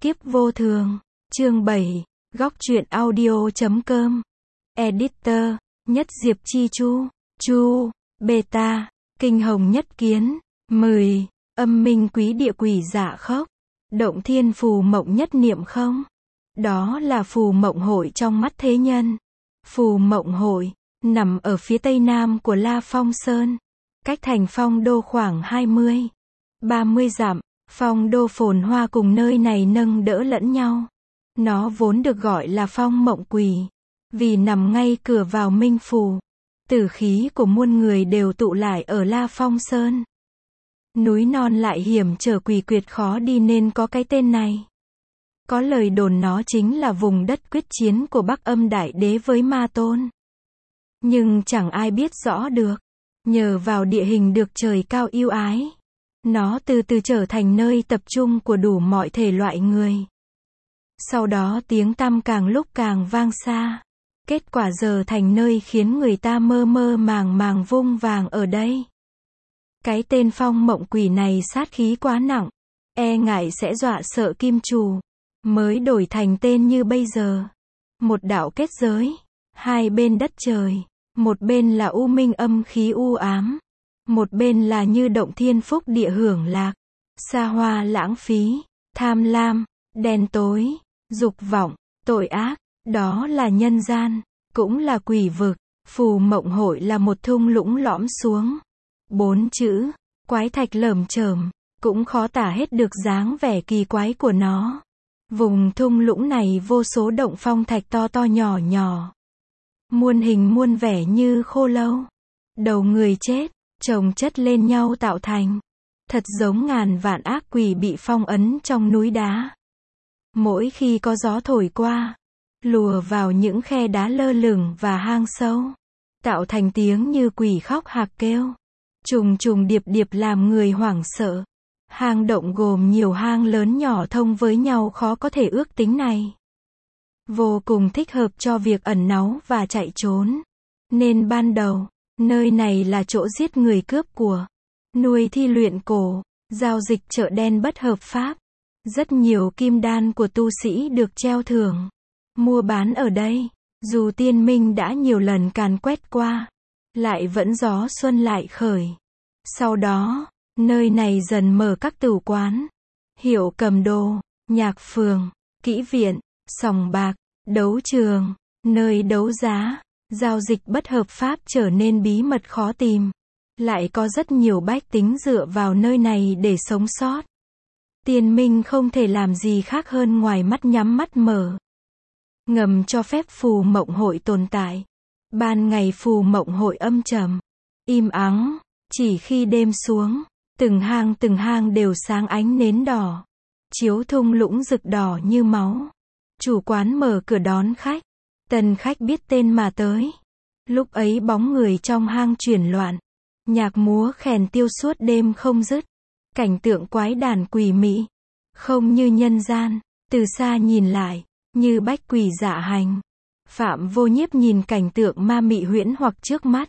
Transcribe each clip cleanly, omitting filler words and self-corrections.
Kiếp vô thường, chương 7, góc truyện audio.com. Editor, Nhất Diệp Chi Chu, Beta, Kinh Hồng Nhất Kiến, 10, Âm Minh Quý Địa Quỷ Dạ Khốc, Động Thiên Phù Mộng Nhất Niệm Không. Đó là Phù Mộng Hội trong mắt thế nhân. Phù Mộng Hội, nằm ở phía tây nam của La Phong Sơn, cách thành Phong Đô khoảng 20-30 dặm. Phong Đô phồn hoa cùng nơi này nâng đỡ lẫn nhau. Nó vốn được gọi là Phong Mộng Quỷ, vì nằm ngay cửa vào Minh Phủ. Tử khí của muôn người đều tụ lại ở La Phong Sơn. Núi non lại hiểm trở quỷ quyệt khó đi nên có cái tên này. Có lời đồn nó chính là vùng đất quyết chiến của Bắc Âm Đại Đế với Ma Tôn. Nhưng chẳng ai biết rõ được. Nhờ vào địa hình được trời cao ưu ái, nó từ từ trở thành nơi tập trung của đủ mọi thể loại người. Sau đó tiếng tăm càng lúc càng vang xa. Kết quả giờ thành nơi khiến người ta mơ mơ màng màng vung vàng ở đây. Cái tên Phong Mộng Quỷ này sát khí quá nặng, e ngại sẽ dọa sợ kim chủ, mới đổi thành tên như bây giờ. Một đạo kết giới, hai bên đất trời, một bên là u minh âm khí u ám, một bên là như động thiên phúc địa hưởng lạc, xa hoa lãng phí, tham lam, đen tối, dục vọng, tội ác. Đó là nhân gian, cũng là quỷ vực. Phù Mộng Hội là một thung lũng lõm xuống. 4 chữ, quái thạch lởm chởm, cũng khó tả hết được dáng vẻ kỳ quái của nó. Vùng thung lũng này vô số động phong thạch to to nhỏ nhỏ, muôn hình muôn vẻ như khô lâu, đầu người chết, chồng chất lên nhau tạo thành. Thật giống ngàn vạn ác quỷ bị phong ấn trong núi đá. Mỗi khi có gió thổi qua, lùa vào những khe đá lơ lửng và hang sâu, tạo thành tiếng như quỷ khóc hạc kêu, trùng trùng điệp điệp làm người hoảng sợ. Hang động gồm nhiều hang lớn nhỏ thông với nhau khó có thể ước tính này. Vô cùng thích hợp cho việc ẩn náu và chạy trốn. Nên ban đầu, nơi này là chỗ giết người cướp của, nuôi thi luyện cổ, giao dịch chợ đen bất hợp pháp. Rất nhiều kim đan của tu sĩ được treo thưởng, mua bán ở đây. Dù tiên minh đã nhiều lần càn quét qua, lại vẫn gió xuân lại khởi. Sau đó, nơi này dần mở các tửu quán, hiệu cầm đồ, nhạc phường, kỹ viện, sòng bạc, đấu trường, nơi đấu giá, giao dịch bất hợp pháp trở nên bí mật khó tìm. Lại có rất nhiều bách tính dựa vào nơi này để sống sót. Tiên minh không thể làm gì khác hơn ngoài mắt nhắm mắt mở, ngầm cho phép Phù Mộng Hội tồn tại. Ban ngày Phù Mộng Hội âm trầm, im ắng, chỉ khi đêm xuống, từng hang đều sáng ánh nến đỏ, chiếu thung lũng rực đỏ như máu. Chủ quán mở cửa đón khách, tân khách biết tên mà tới. Lúc ấy bóng người trong hang chuyển loạn, nhạc múa khèn tiêu suốt đêm không dứt. Cảnh tượng quái đản quỷ mị, không như nhân gian. Từ xa nhìn lại, như bách quỷ dạ hành. Phạm Vô Nhiếp nhìn cảnh tượng ma mị huyễn hoặc trước mắt.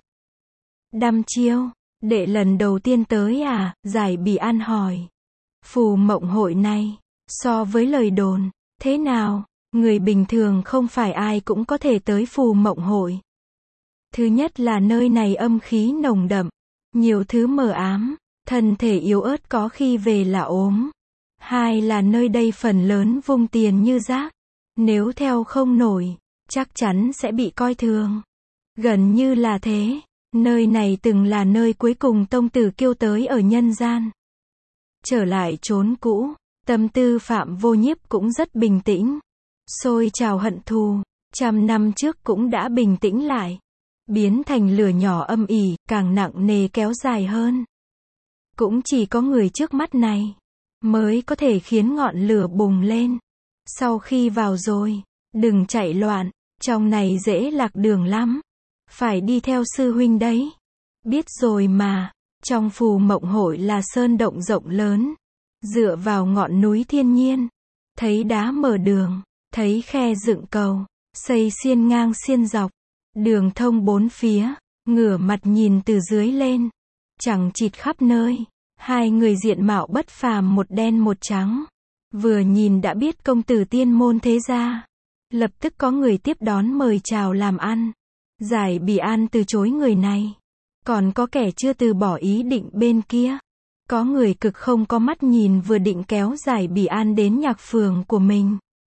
Đăm chiêu, đệ lần đầu tiên tới à? Giải Bỉ An hỏi. Phù Mộng Hội này, so với lời đồn, thế nào? Người bình thường không phải ai cũng có thể tới Phù Mộng Hội. Thứ nhất là nơi này âm khí nồng đậm, nhiều thứ mờ ám, thân thể yếu ớt có khi về là ốm. Hai là nơi đây phần lớn vung tiền như rác. Nếu theo không nổi, chắc chắn sẽ bị coi thường. Gần như là thế. Nơi này từng là nơi cuối cùng tông tử Kiêu tới ở nhân gian. Trở lại chốn cũ, tâm tư Phạm Vô Nhiếp cũng rất bình tĩnh. Sôi trào hận thù, 100 năm trước cũng đã bình tĩnh lại. Biến thành lửa nhỏ âm ỉ, càng nặng nề kéo dài hơn. Cũng chỉ có người trước mắt này mới có thể khiến ngọn lửa bùng lên. Sau khi vào rồi, đừng chạy loạn, trong này dễ lạc đường lắm. Phải đi theo sư huynh đấy. Biết rồi mà, trong Phù Mộng Hội là sơn động rộng lớn, dựa vào ngọn núi thiên nhiên. Thấy đá mở đường, thấy khe dựng cầu, xây xiên ngang xiên dọc, đường thông bốn phía, ngửa mặt nhìn từ dưới lên, chẳng chịt khắp nơi. Hai người diện mạo bất phàm, một đen một trắng, Vừa nhìn đã biết công tử tiên môn thế gia. Lập tức có người tiếp đón mời chào làm ăn. Giải Bỉ An từ chối người này. Còn có kẻ chưa từ bỏ ý định bên kia. Có người cực không có mắt nhìn vừa định kéo Giải Bỉ An đến nhạc phường của mình.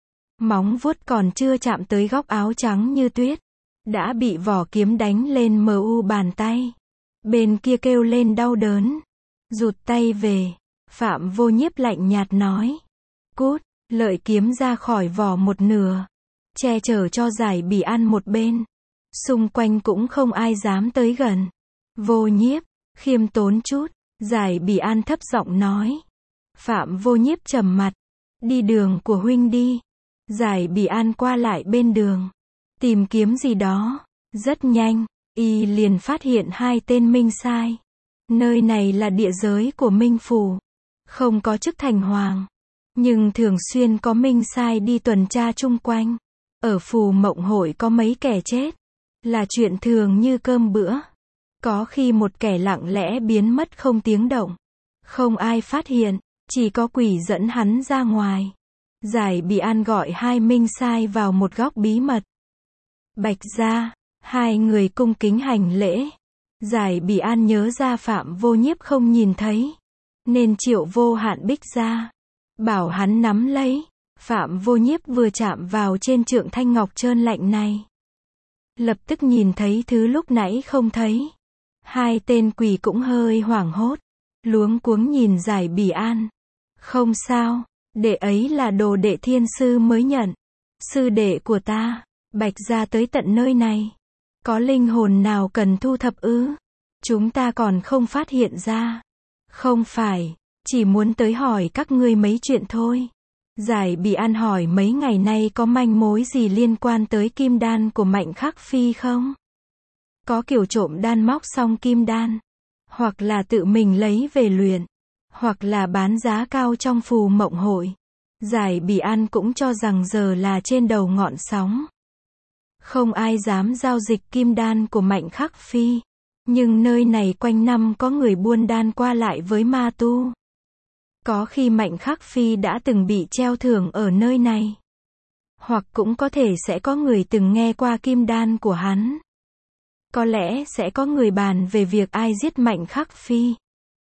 Móng vuốt còn chưa chạm tới góc áo trắng như tuyết. Đã bị vỏ kiếm đánh lên mu bàn tay. Bên kia kêu lên đau đớn. Rụt tay về. Phạm Vô Nhiếp lạnh nhạt nói. Cút, lợi kiếm ra khỏi vỏ một nửa. Che chở cho Giải Bỉ An một bên. Xung quanh cũng không ai dám tới gần. Vô Nhiếp, khiêm tốn chút. Giải Bỉ An thấp giọng nói. Phạm Vô Nhiếp trầm mặt. Đi đường của huynh đi. Giải Bỉ An qua lại bên đường. Tìm kiếm gì đó. Rất nhanh, y liền phát hiện hai tên minh sai. Nơi này là địa giới của Minh Phủ. Không có chức thành hoàng. Nhưng thường xuyên có minh sai đi tuần tra chung quanh. Ở Phù Mộng Hội có mấy kẻ chết. Là chuyện thường như cơm bữa. Có khi một kẻ lặng lẽ biến mất không tiếng động. Không ai phát hiện. Chỉ có quỷ dẫn hắn ra ngoài. Giải Bỉ An gọi hai minh sai vào một góc bí mật. Bạch gia, hai người cung kính hành lễ. Giải Bỉ An nhớ ra Phạm Vô Nhiếp không nhìn thấy. Nên triệu Vô Hạn Bích ra. Bảo hắn nắm lấy. Phạm Vô Nhiếp vừa chạm vào trên trượng thanh ngọc trơn lạnh này. Lập tức nhìn thấy thứ lúc nãy không thấy. Hai tên quỷ cũng hơi hoảng hốt. Luống cuống nhìn Giải Bỉ An. Không sao, đệ ấy là đồ đệ thiên sư mới nhận. Sư đệ của ta, Bạch gia tới tận nơi này. Có linh hồn nào cần thu thập ư? Chúng ta còn không phát hiện ra. Không phải, chỉ muốn tới hỏi các ngươi mấy chuyện thôi. Giải Bỉ An hỏi mấy ngày nay có manh mối gì liên quan tới kim đan của Mạnh Khắc Phi không? Có kiểu trộm đan móc xong kim đan. Hoặc là tự mình lấy về luyện. Hoặc là bán giá cao trong Phù Mộng Hội. Giải Bỉ An cũng cho rằng giờ là trên đầu ngọn sóng. Không ai dám giao dịch kim đan của Mạnh Khắc Phi. Nhưng nơi này quanh năm có người buôn đan qua lại với ma tu. Có khi Mạnh Khắc Phi đã từng bị treo thưởng ở nơi này. Hoặc cũng có thể sẽ có người từng nghe qua kim đan của hắn. Có lẽ sẽ có người bàn về việc ai giết Mạnh Khắc Phi.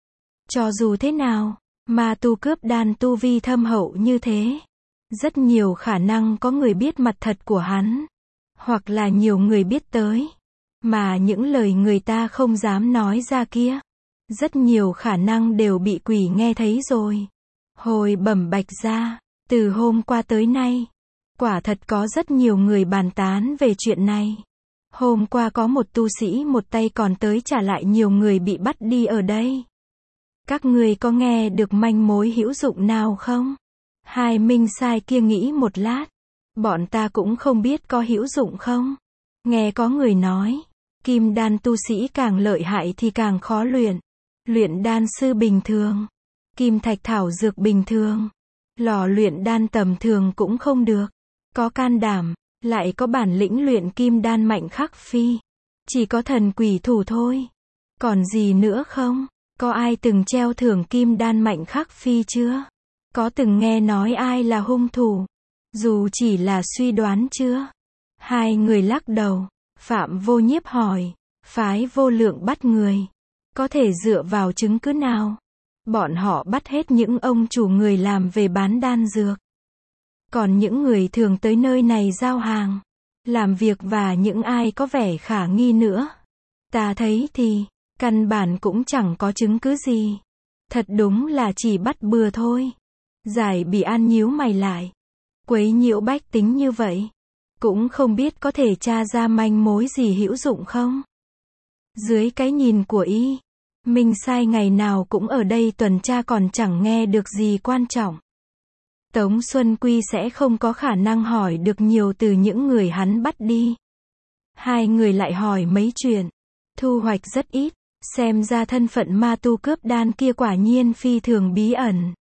Cho dù thế nào, ma tu cướp đan tu vi thâm hậu như thế. Rất nhiều khả năng có người biết mặt thật của hắn. Hoặc là nhiều người biết tới. Mà những lời người ta không dám nói ra kia. Rất nhiều khả năng đều bị quỷ nghe thấy rồi. Hồi bẩm Bạch gia, từ hôm qua tới nay, quả thật có rất nhiều người bàn tán về chuyện này. Hôm qua có một tu sĩ một tay còn tới trả lại nhiều người bị bắt đi ở đây. Các ngươi có nghe được manh mối hữu dụng nào không? Hai minh sai kia nghĩ một lát. Bọn ta cũng không biết có hữu dụng không. Nghe có người nói, kim đan tu sĩ càng lợi hại thì càng khó luyện. Luyện đan sư bình thường, kim thạch thảo dược bình thường, lò luyện đan tầm thường cũng không được. Có can đảm, lại có bản lĩnh luyện kim đan Mạnh Khắc Phi. Chỉ có thần quỷ thủ thôi. Còn gì nữa không? Có ai từng treo thưởng kim đan Mạnh Khắc Phi chưa? Có từng nghe nói ai là hung thủ? Dù chỉ là suy đoán chưa? Hai người lắc đầu. Phạm Vô Nhiếp hỏi. Phái Vô Lượng bắt người. Có thể dựa vào chứng cứ nào? Bọn họ bắt hết những ông chủ người làm về bán đan dược. Còn những người thường tới nơi này giao hàng, làm việc và những ai có vẻ khả nghi nữa. Ta thấy thì, căn bản cũng chẳng có chứng cứ gì. Thật đúng là chỉ bắt bừa thôi. Giải Bỉ An nhíu mày lại. Quấy nhiễu bách tính như vậy. Cũng không biết có thể tra ra manh mối gì hữu dụng không? Dưới cái nhìn của y, minh sai ngày nào cũng ở đây tuần tra còn chẳng nghe được gì quan trọng. Tống Xuân Quy sẽ không có khả năng hỏi được nhiều từ những người hắn bắt đi. Hai người lại hỏi mấy chuyện. Thu hoạch rất ít. Xem ra thân phận ma tu cướp đan kia quả nhiên phi thường bí ẩn.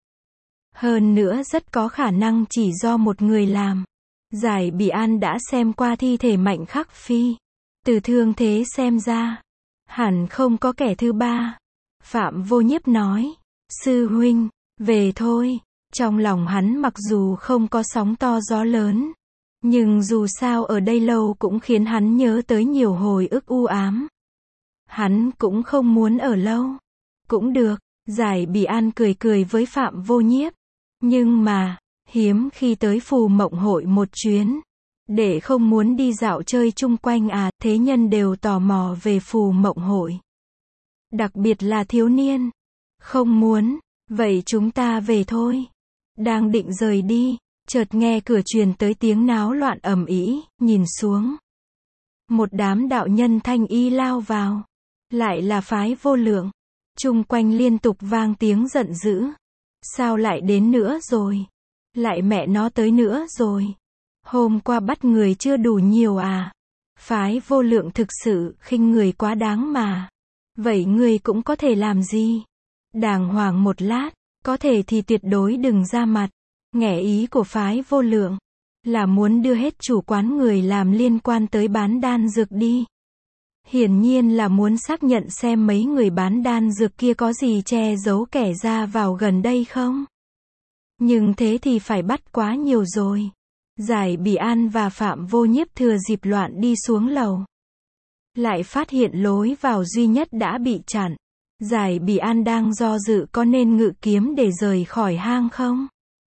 Hơn nữa rất có khả năng chỉ do một người làm. Giải Bỉ An đã xem qua thi thể Mạnh Khắc Phi. Từ thương thế xem ra, hẳn không có kẻ thứ ba. Phạm Vô Nhiếp nói. Sư huynh, về thôi. Trong lòng hắn mặc dù không có sóng to gió lớn, nhưng dù sao ở đây lâu cũng khiến hắn nhớ tới nhiều hồi ức u ám. Hắn cũng không muốn ở lâu. Cũng được, Giải Bỉ An cười cười với Phạm Vô Nhiếp. Nhưng mà, hiếm khi tới Phù Mộng Hội một chuyến. Để không muốn đi dạo chơi chung quanh à, thế nhân đều tò mò về Phù Mộng Hội. Đặc biệt là thiếu niên. Không muốn, vậy chúng ta về thôi. Đang định rời đi, chợt nghe cửa truyền tới tiếng náo loạn ầm ĩ, nhìn xuống. Một đám đạo nhân thanh y lao vào. Lại là phái Vô Lượng. Chung quanh liên tục vang tiếng giận dữ. Sao lại đến nữa rồi? Lại mẹ nó tới nữa rồi. Hôm qua bắt người chưa đủ nhiều à? Phái Vô Lượng thực sự khinh người quá đáng mà. Vậy người cũng có thể làm gì? Đàng hoàng một lát, có thể thì tuyệt đối đừng ra mặt. Nghẻ ý của phái Vô Lượng là muốn đưa hết chủ quán người làm liên quan tới bán đan dược đi. Hiển nhiên là muốn xác nhận xem mấy người bán đan dược kia có gì che giấu kẻ ra vào gần đây không. Nhưng thế thì phải bắt quá nhiều rồi. Giải Bỉ An và Phạm Vô Nhiếp thừa dịp loạn đi xuống lầu. Lại phát hiện lối vào duy nhất đã bị chặn. Giải Bỉ An đang do dự có nên ngự kiếm để rời khỏi hang không.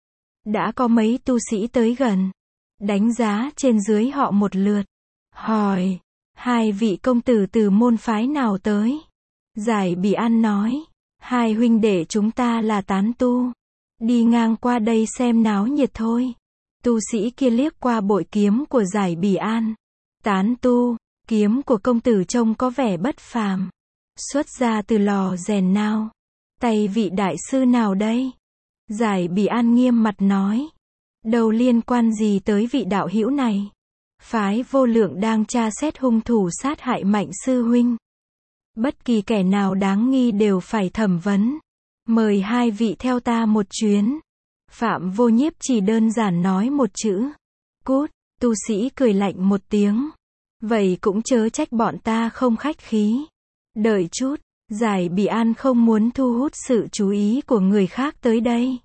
Đã có mấy tu sĩ tới gần. Đánh giá trên dưới họ một lượt. Hỏi, hai vị công tử từ môn phái nào tới? Giải Bỉ An nói, hai huynh đệ chúng ta là tán tu. Đi ngang qua đây xem náo nhiệt thôi. Tu sĩ kia liếc qua bội kiếm của Giải Bỉ An. Tán tu, kiếm của công tử trông có vẻ bất phàm. Xuất ra từ lò rèn nào? Tay vị đại sư nào đây? Giải Bỉ An nghiêm mặt nói. Đâu liên quan gì tới vị đạo hữu này? Phái Vô Lượng đang tra xét hung thủ sát hại Mạnh sư huynh. Bất kỳ kẻ nào đáng nghi đều phải thẩm vấn. Mời hai vị theo ta một chuyến. Phạm Vô Nhiếp chỉ đơn giản nói một chữ. Cút, tu sĩ cười lạnh một tiếng. Vậy cũng chớ trách bọn ta không khách khí. Đợi chút, Giải Bỉ An không muốn thu hút sự chú ý của người khác tới đây.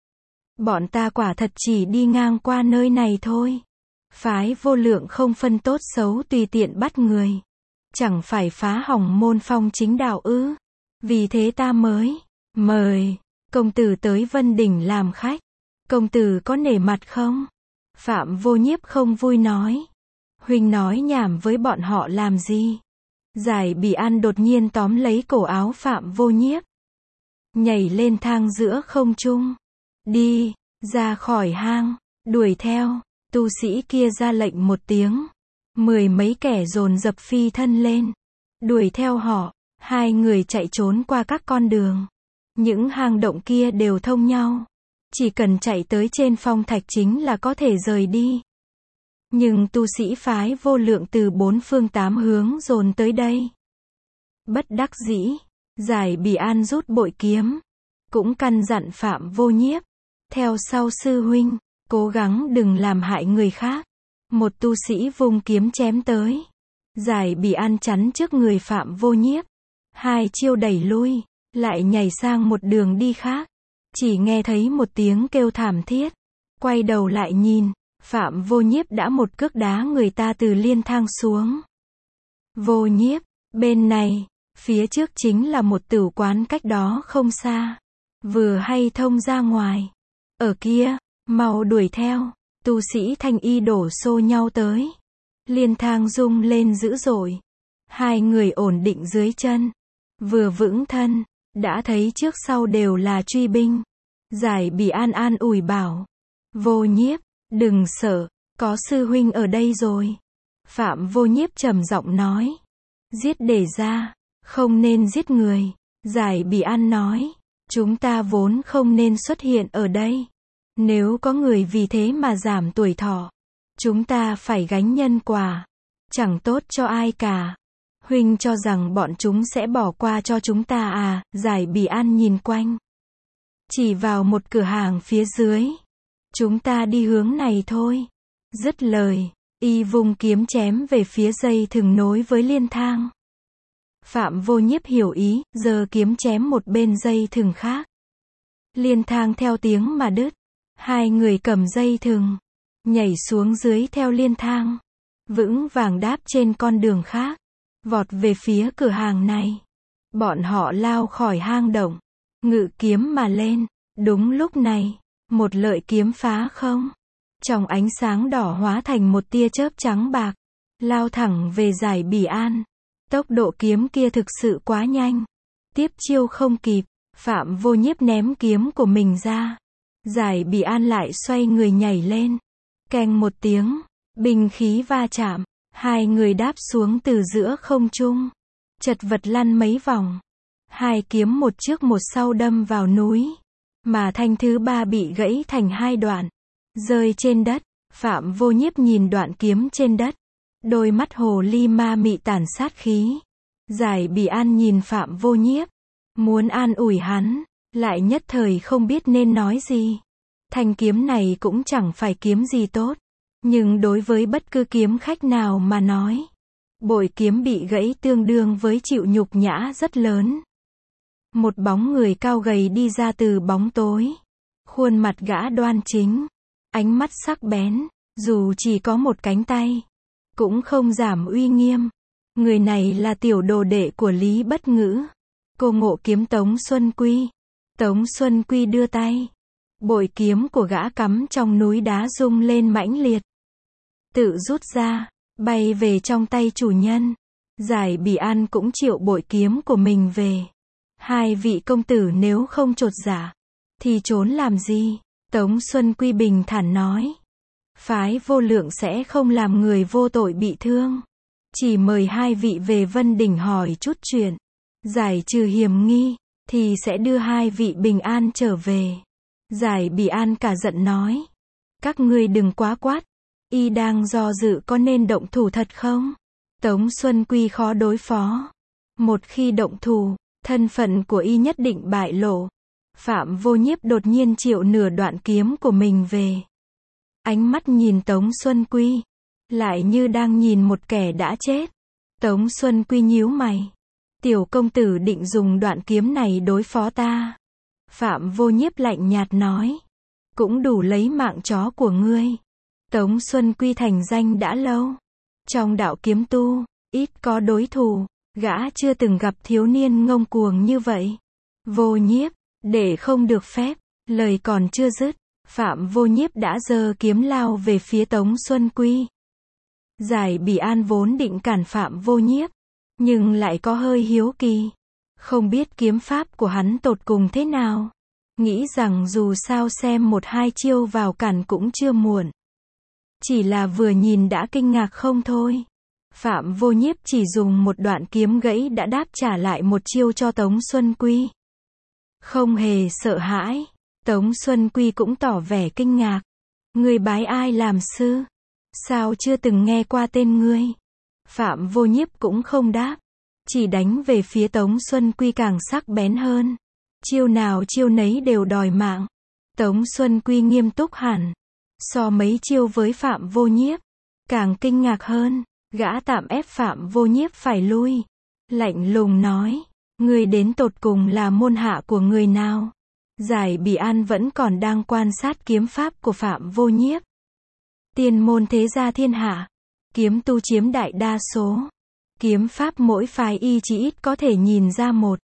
Bọn ta quả thật chỉ đi ngang qua nơi này thôi. Phái Vô Lượng không phân tốt xấu tùy tiện bắt người. Chẳng phải phá hỏng môn phong chính đạo ư? Vì thế ta mới mời công tử tới Vân Đỉnh làm khách. Công tử có nể mặt không? Phạm Vô Nhiếp không vui nói. Huynh nói nhảm với bọn họ làm gì? Giải Bỉ An đột nhiên tóm lấy cổ áo Phạm Vô Nhiếp. Nhảy lên thang giữa không trung. Đi, ra khỏi hang, đuổi theo. Tu sĩ kia ra lệnh một tiếng. Mười mấy kẻ dồn dập phi thân lên. Đuổi theo họ. Hai người chạy trốn qua các con đường. Những hang động kia đều thông nhau. Chỉ cần chạy tới trên phong thạch chính là có thể rời đi. Nhưng tu sĩ phái Vô Lượng từ bốn phương tám hướng dồn tới đây. Bất đắc dĩ, Giải Bỉ An rút bội kiếm. Cũng căn dặn Phạm Vô Nhiếp. Theo sau sư huynh, cố gắng đừng làm hại người khác. Một tu sĩ vung kiếm chém tới. Giải Bỉ An chắn trước người Phạm Vô Nhiếp. Hai chiêu đẩy lui, lại nhảy sang một đường đi khác. Chỉ nghe thấy một tiếng kêu thảm thiết. Quay đầu lại nhìn, Phạm Vô Nhiếp đã một cước đá người ta từ liên thang xuống. Vô Nhiếp, bên này, phía trước chính là một tử quán cách đó không xa. Vừa hay thông ra ngoài. Ở kia, mau đuổi theo. Tu sĩ thanh y đổ xô nhau tới. Liên thang rung lên dữ dội. Hai người ổn định dưới chân. Vừa vững thân, đã thấy trước sau đều là truy binh. Giải Bỉ An an ủi bảo. Vô Nhiếp, đừng sợ, có sư huynh ở đây rồi. Phạm Vô Nhiếp trầm giọng nói. Giết để ra, không nên giết người. Giải Bỉ An nói. Chúng ta vốn không nên xuất hiện ở đây. Nếu có người vì thế mà giảm tuổi thọ, chúng ta phải gánh nhân quả. Chẳng tốt cho ai cả. Huynh cho rằng bọn chúng sẽ bỏ qua cho chúng ta à? Giải Bỉ An nhìn quanh. Chỉ vào một cửa hàng phía dưới. Chúng ta đi hướng này thôi. Dứt lời, y vung kiếm chém về phía dây thừng nối với liên thang. Phạm Vô Nhiếp hiểu ý, giơ kiếm chém một bên dây thừng khác. Liên thang theo tiếng mà đứt. Hai người cầm dây thừng, nhảy xuống dưới theo liên thang, vững vàng đáp trên con đường khác, vọt về phía cửa hàng này. Bọn họ lao khỏi hang động, ngự kiếm mà lên. Đúng lúc này, một lợi kiếm phá không, trong ánh sáng đỏ hóa thành một tia chớp trắng bạc, lao thẳng về Giải Bỉ An. Tốc độ kiếm kia thực sự quá nhanh. Tiếp chiêu không kịp, Phạm Vô Nhiếp ném kiếm của mình ra. Giải Bỉ An lại xoay người nhảy lên. Keng một tiếng, binh khí va chạm, hai người đáp xuống từ giữa không trung, chật vật lăn mấy vòng. Hai kiếm một trước một sau đâm vào núi, mà thanh thứ ba bị gãy thành hai đoạn, rơi trên đất. Phạm Vô Nhiếp nhìn đoạn kiếm trên đất, đôi mắt hồ ly ma mị tản sát khí. Giải Bỉ An nhìn Phạm Vô Nhiếp, muốn an ủi hắn, lại nhất thời không biết nên nói gì. Thanh kiếm này cũng chẳng phải kiếm gì tốt, nhưng đối với bất cứ kiếm khách nào mà nói, bội kiếm bị gãy tương đương với chịu nhục nhã rất lớn. Một bóng người cao gầy đi ra từ bóng tối. Khuôn mặt gã đoan chính, ánh mắt sắc bén, dù chỉ có một cánh tay, cũng không giảm uy nghiêm. Người này là tiểu đồ đệ của Lý Bất Ngữ, cô ngộ kiếm Tống Xuân Quy. Tống Xuân Quy đưa tay, bội kiếm của gã cắm trong núi đá rung lên mãnh liệt, tự rút ra, bay về trong tay chủ nhân. Giải Bỉ An cũng triệu bội kiếm của mình về. Hai vị công tử nếu không chột dạ, thì trốn làm gì? Tống Xuân Quy bình thản nói. Phái Vô Lượng sẽ không làm người vô tội bị thương. Chỉ mời hai vị về Vân Đỉnh hỏi chút chuyện, giải trừ hiểm nghi, thì sẽ đưa hai vị bình an trở về. Giải Bỉ An cả giận nói. Các ngươi đừng quá quát. Y đang do dự có nên động thủ thật không? Tống Xuân Quy khó đối phó. Một khi động thủ, thân phận của y nhất định bại lộ. Phạm Vô Nhiếp đột nhiên triệu nửa đoạn kiếm của mình về. Ánh mắt nhìn Tống Xuân Quy, lại như đang nhìn một kẻ đã chết. Tống Xuân Quy nhíu mày. Tiểu công tử định dùng đoạn kiếm này đối phó ta. Phạm Vô Nhiếp lạnh nhạt nói. Cũng đủ lấy mạng chó của ngươi. Tống Xuân Quy thành danh đã lâu. Trong đạo kiếm tu, ít có đối thủ. Gã chưa từng gặp thiếu niên ngông cuồng như vậy. Vô Nhiếp, để không được phép. Lời còn chưa dứt, Phạm Vô Nhiếp đã giơ kiếm lao về phía Tống Xuân Quy. Giải Bỉ An vốn định cản Phạm Vô Nhiếp, nhưng lại có hơi hiếu kỳ. Không biết kiếm pháp của hắn tột cùng thế nào. Nghĩ rằng dù sao xem một hai chiêu vào cản cũng chưa muộn. Chỉ là vừa nhìn đã kinh ngạc không thôi. Phạm Vô Nhiếp chỉ dùng một đoạn kiếm gãy đã đáp trả lại một chiêu cho Tống Xuân Quy. Không hề sợ hãi. Tống Xuân Quy cũng tỏ vẻ kinh ngạc. Ngươi bái ai làm sư? Sao chưa từng nghe qua tên ngươi? Phạm Vô Nhiếp cũng không đáp, chỉ đánh về phía Tống Xuân Quy càng sắc bén hơn. Chiêu nào chiêu nấy đều đòi mạng. Tống Xuân Quy nghiêm túc hẳn. So mấy chiêu với Phạm Vô Nhiếp, càng kinh ngạc hơn. Gã tạm ép Phạm Vô Nhiếp phải lui. Lạnh lùng nói. Ngươi đến tột cùng là môn hạ của người nào? Giải Bỉ An vẫn còn đang quan sát kiếm pháp của Phạm Vô Nhiếp. Tiên môn thế gia thiên hạ, kiếm tu chiếm đại đa số. Kiếm pháp mỗi phái y chỉ ít có thể nhìn ra một,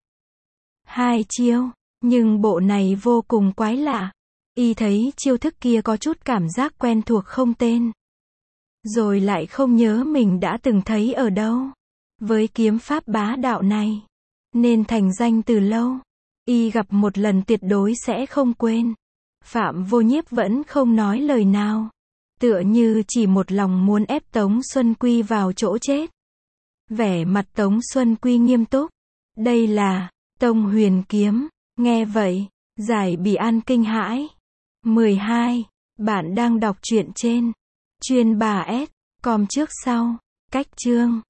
hai chiêu, nhưng bộ này vô cùng quái lạ. Y thấy chiêu thức kia có chút cảm giác quen thuộc không tên. Rồi lại không nhớ mình đã từng thấy ở đâu. Với kiếm pháp bá đạo này, nên thành danh từ lâu. Y gặp một lần tuyệt đối sẽ không quên. Phạm Vô Nhiếp vẫn không nói lời nào. Tựa như chỉ một lòng muốn ép Tống Xuân Quy vào chỗ chết. Vẻ mặt Tống Xuân Quy nghiêm túc. Đây là Tông Huyền Kiếm. Nghe vậy, Giải Bỉ An kinh hãi. 12. Bạn đang đọc truyện trên Chuyên Bà S. Com trước sau. Cách chương